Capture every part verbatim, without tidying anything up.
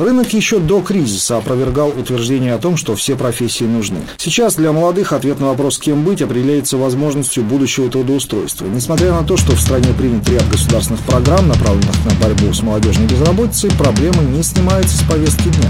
Рынок еще до кризиса опровергал утверждение о том, что все профессии нужны. Сейчас для молодых ответ на вопрос, кем быть, определяется возможностью будущего трудоустройства. Несмотря на то, что в стране принят ряд государственных программ, направленных на борьбу с молодежной безработицей, проблема не снимается с повестки дня.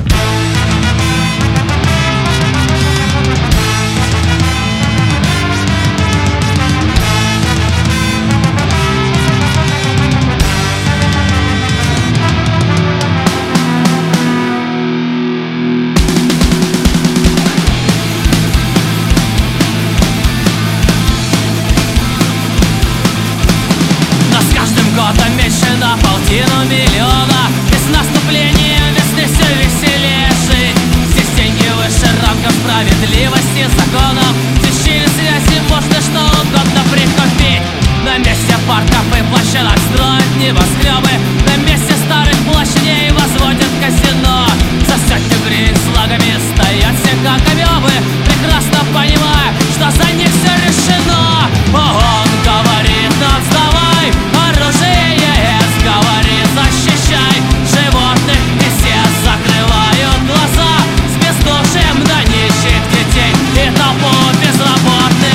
На полтину миллиона, и с наступлением весны все веселейший. Здесь деньги выше рамков справедливости законов. Здесь через связи можно что угодно прикупить. На месте парков и площадок строят небоскребы. На месте старых площадей возводят казино. За сотню гривен с флагами стоят все как амебы, прекрасно понимая, что за них все решено. Он говорит нам: сдавай оружие, говорит, защищай животных, и все закрывают глаза с бездушием на нищих детей и толпу безработных.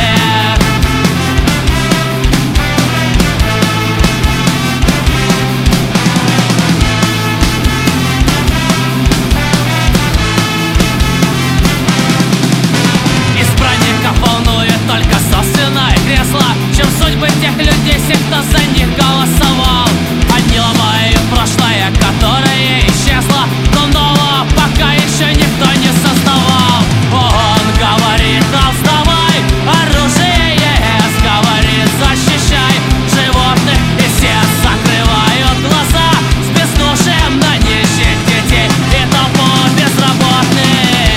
Избранников волнует только собственное кресло, чем судьбы тех людей, всех, кто за них голосовал. Они ломают прошлое, которое исчезло, но нового пока еще никто не создавал. Он говорит нам: сдавай оружие, говорит, защищай животных, и все закрывают глаза с бездушием на нищих детей и толпу безработных.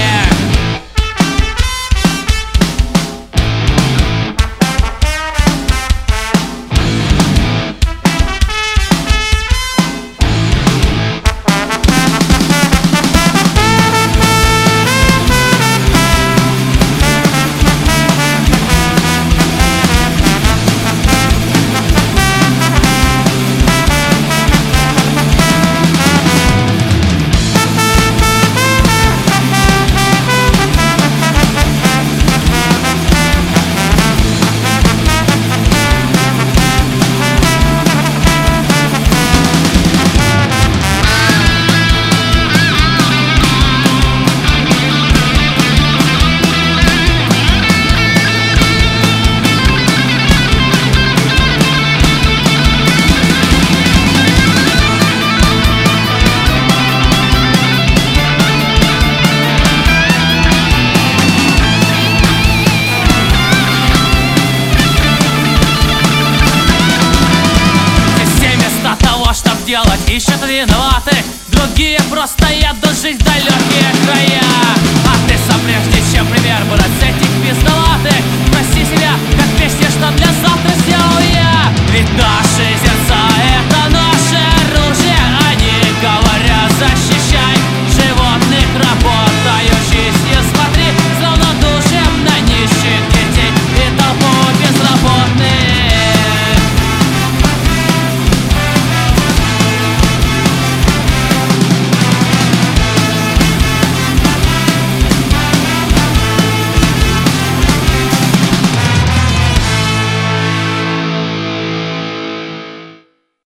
Делать ищут виноватых, другие просто едут жить в далекие края. А ты сам, прежде чем пример брать с этих пиздолатых, спроси себя, как песня, что для завтра сделал я. Ведь наши сердца — это